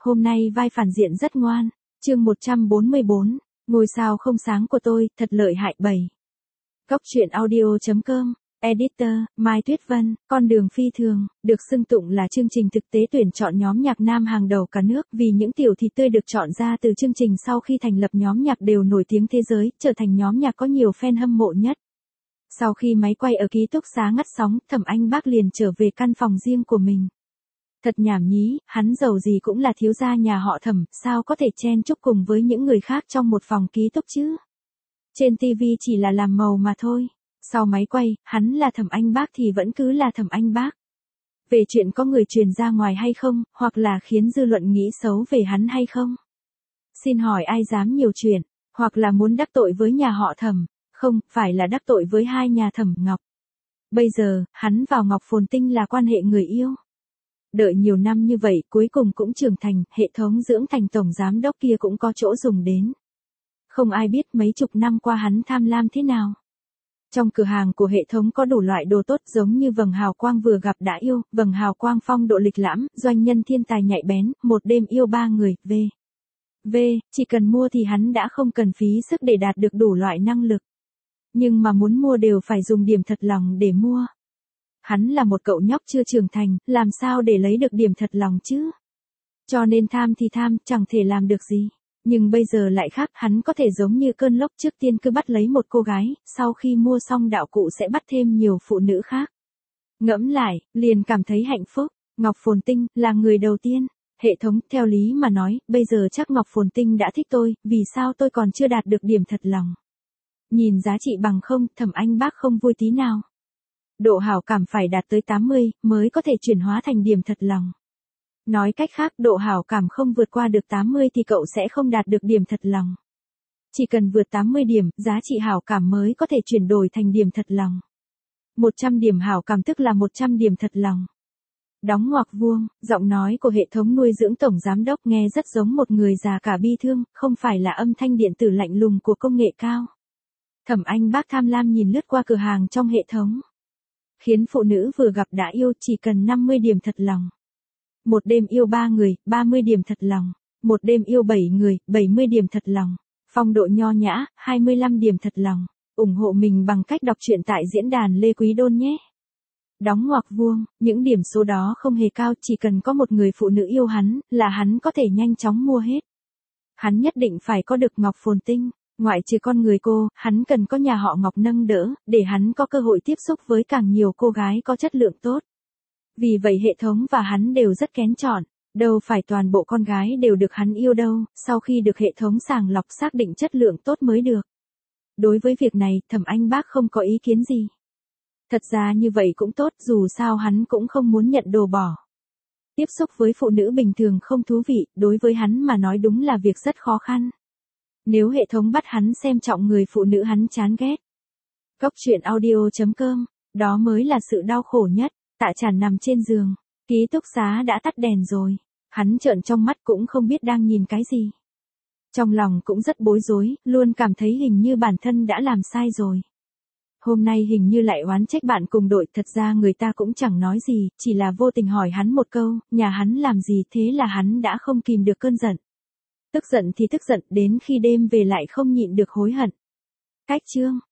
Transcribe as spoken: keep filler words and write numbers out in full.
Hôm nay vai phản diện rất ngoan. Chương một trăm bốn mươi bốn, ngôi sao không sáng của tôi, thật lợi hại bảy. Góc truyện audio chấm com, Editor, Mai Tuyết Vân, Con đường phi thường, được xưng tụng là chương trình thực tế tuyển chọn nhóm nhạc nam hàng đầu cả nước vì những tiểu thịt tươi được chọn ra từ chương trình sau khi thành lập nhóm nhạc đều nổi tiếng thế giới, trở thành nhóm nhạc có nhiều fan hâm mộ nhất. Sau khi máy quay ở ký túc xá ngắt sóng, Thẩm Anh Bác liền trở về căn phòng riêng của mình. Thật nhảm nhí, hắn giàu gì cũng là thiếu gia nhà họ Thẩm, sao có thể chen chúc cùng với những người khác trong một phòng ký túc chứ? Trên ti vi chỉ là làm màu mà thôi. Sau máy quay, hắn là Thẩm Anh Bác thì vẫn cứ là Thẩm Anh Bác. Về chuyện có người truyền ra ngoài hay không, hoặc là khiến dư luận nghĩ xấu về hắn hay không? Xin hỏi ai dám nhiều chuyện, hoặc là muốn đắc tội với nhà họ Thẩm? Không, phải là đắc tội với hai nhà Thẩm Ngọc. Bây giờ, hắn và Ngọc Phồn Tinh là quan hệ người yêu. Đợi nhiều năm như vậy, cuối cùng cũng trưởng thành, hệ thống dưỡng thành tổng giám đốc kia cũng có chỗ dùng đến. Không ai biết mấy chục năm qua hắn tham lam thế nào. Trong cửa hàng của hệ thống có đủ loại đồ tốt giống như vầng hào quang vừa gặp đã yêu, vầng hào quang phong độ lịch lãm, doanh nhân thiên tài nhạy bén, một đêm yêu ba người, v. V, chỉ cần mua thì hắn đã không cần phí sức để đạt được đủ loại năng lực. Nhưng mà muốn mua đều phải dùng điểm thật lòng để mua. Hắn là một cậu nhóc chưa trưởng thành, làm sao để lấy được điểm thật lòng chứ? Cho nên tham thì tham, chẳng thể làm được gì. Nhưng bây giờ lại khác, hắn có thể giống như cơn lốc trước tiên cứ bắt lấy một cô gái, sau khi mua xong đạo cụ sẽ bắt thêm nhiều phụ nữ khác. Ngẫm lại, liền cảm thấy hạnh phúc. Ngọc Phồn Tinh, là người đầu tiên. Hệ thống, theo lý mà nói, bây giờ chắc Ngọc Phồn Tinh đã thích tôi, vì sao tôi còn chưa đạt được điểm thật lòng? Nhìn giá trị bằng không, Thẩm Anh Bác không vui tí nào. Độ hảo cảm phải đạt tới tám mươi, mới có thể chuyển hóa thành điểm thật lòng. Nói cách khác, độ hảo cảm không vượt qua được tám mươi thì cậu sẽ không đạt được điểm thật lòng. Chỉ cần vượt tám mươi điểm, giá trị hảo cảm mới có thể chuyển đổi thành điểm thật lòng. một trăm điểm hảo cảm tức là một trăm điểm thật lòng. Đóng ngoặc vuông, giọng nói của hệ thống nuôi dưỡng tổng giám đốc nghe rất giống một người già cả bi thương, không phải là âm thanh điện tử lạnh lùng của công nghệ cao. Thẩm Anh Bác tham lam nhìn lướt qua cửa hàng trong hệ thống. Khiến phụ nữ vừa gặp đã yêu chỉ cần năm mươi điểm thật lòng. Một đêm yêu ba người, ba mươi điểm thật lòng. Một đêm yêu bảy người, bảy mươi điểm thật lòng. Phong độ nho nhã, hai mươi lăm điểm thật lòng. ủng hộ mình bằng cách đọc truyện tại diễn đàn Lê Quý Đôn nhé. Đóng ngoặc vuông, những điểm số đó không hề cao, chỉ cần có một người phụ nữ yêu hắn, là hắn có thể nhanh chóng mua hết. Hắn nhất định phải có được Ngọc Phồn Tinh. Ngoại trừ con người cô, hắn cần có nhà họ Ngọc nâng đỡ, để hắn có cơ hội tiếp xúc với càng nhiều cô gái có chất lượng tốt. Vì vậy hệ thống và hắn đều rất kén chọn, đâu phải toàn bộ con gái đều được hắn yêu đâu, sau khi được hệ thống sàng lọc xác định chất lượng tốt mới được. Đối với việc này, Thẩm Anh Bác không có ý kiến gì. Thật ra như vậy cũng tốt, dù sao hắn cũng không muốn nhận đồ bỏ. Tiếp xúc với phụ nữ bình thường không thú vị, đối với hắn mà nói đúng là việc rất khó khăn. Nếu hệ thống bắt hắn xem trọng người phụ nữ hắn chán ghét. Góc truyện audio chấm com, đó mới là sự đau khổ nhất. Tạ Tràn nằm trên giường, ký túc xá đã tắt đèn rồi. Hắn trợn trong mắt cũng không biết đang nhìn cái gì. Trong lòng cũng rất bối rối, luôn cảm thấy hình như bản thân đã làm sai rồi. Hôm nay hình như lại oán trách bạn cùng đội, thật ra người ta cũng chẳng nói gì, chỉ là vô tình hỏi hắn một câu, nhà hắn làm gì, thế là hắn đã không kìm được cơn giận. Tức giận thì tức giận, đến khi đêm về lại không nhịn được hối hận. Cách chương